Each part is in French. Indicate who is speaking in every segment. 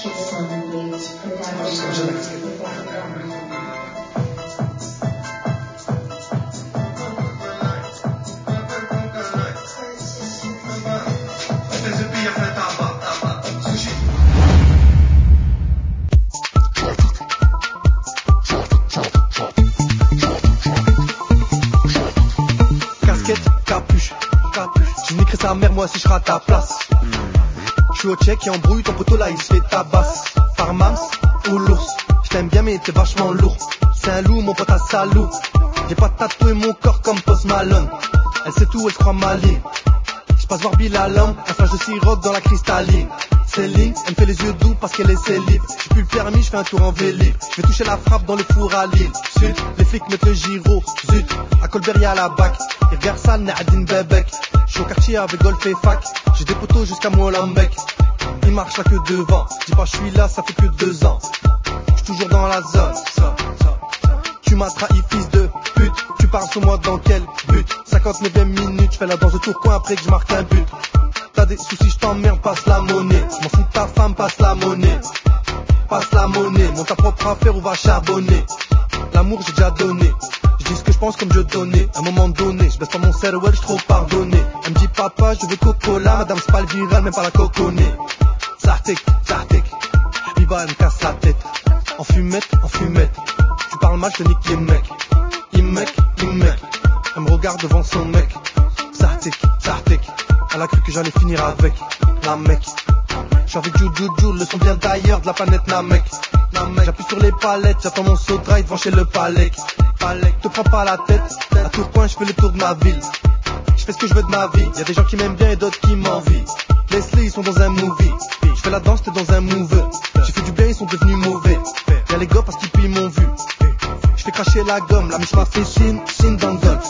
Speaker 1: Sa mère, moi si je rate ta place. Je suis au check et embrouille ton poteau là il se fait tabasse. Par Mams ou l'ours, je t'aime bien mais t'es vachement lourd. C'est un loup mon pote à salaud. J'ai pas tatoué mon corps comme Post Malone. Elle sait tout, elle se croit maligne. Je passe voir Bill à l'homme, un flash de siroc dans la cristalline. Céline, elle me fait les yeux doux parce qu'elle est célib. J'ai plus le permis, je fais un tour en vélib. Je vais toucher la frappe dans le four à Lille. Sud, les flics mettent le giro. Zut, à Colbert y'a la bac. Ils regardent ça, Nadine Bebek. Je suis au quartier avec golf et fac. J'ai des poteaux jusqu'à Molenbeek. Il marche là que devant. Dis pas je suis là, ça fait que 2 ans. Je suis toujours dans la zone. Tu m'as trahi fils de pute. Tu parles sur moi dans quel but? 59e minute, je fais la danse de Tourcoing après que je marque un but. T'as des soucis, je t'emmerde, passe la monnaie. M'en fous de ta femme, passe la monnaie. Passe la monnaie, monte ta propre affaire ou va charbonner. L'amour j'ai déjà donné. Je dis ce que je pense comme je donnais. À un moment donné, je baisse pas mon cerveau, je trop pardonné. Elle me dit papa, je veux coca-cola. Madame c'est pas le viral, même pas la coconée. Zartek, Zartek. Habiba elle me casse la tête. En fumette, tu parles mal, je te nique les mecs. Immec. Elle me regarde devant son mec. Zartek, Zartek. Elle a cru que j'allais finir avec la mec. J'suis avec Juju, le son vient d'ailleurs de la planète Namek. J'appuie sur les palettes, j'attends mon saut drive devant chez le Palek. Te prends pas la tête, à Tourcoing je fais le tour de ma ville. Je fais ce que je veux de ma vie, y'a des gens qui m'aiment bien et d'autres qui m'envient. Leslie ils sont dans un movie, je fais la danse t'es dans un move. J'ai fait du bien ils sont devenus mauvais. Y'a les gars parce qu'ils pillent mon vu. Je fais cracher la gomme, la miss m'a fait signe dans le golf.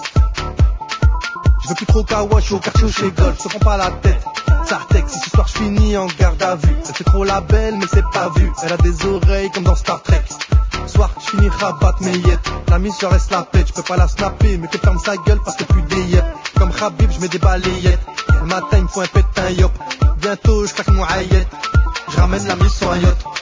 Speaker 1: Je veux plus trop kawa, je suis au quartier ou chez Golf. Je te prends pas la tête, Zartek. Si ce soir je finis en garde à vue. Elle fait trop la belle mais c'est pas vu. Elle a des oreilles comme dans Star Trek. Ce soir je finis rabat mes yettes. La mise je reste la pète, je peux pas la snapper. Mais que ferme sa gueule parce que plus des yep. Comme Khabib je mets des balayettes. Le matin il me faut un pet, un yop. Bientôt je claque mon hayette. Je ramène la mise sur un yacht.